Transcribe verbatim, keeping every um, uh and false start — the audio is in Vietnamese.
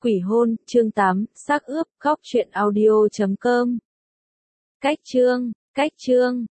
Quỷ hôn, chương tám, xác ướp, góc truyện audio chấm com. Cách chương, cách chương.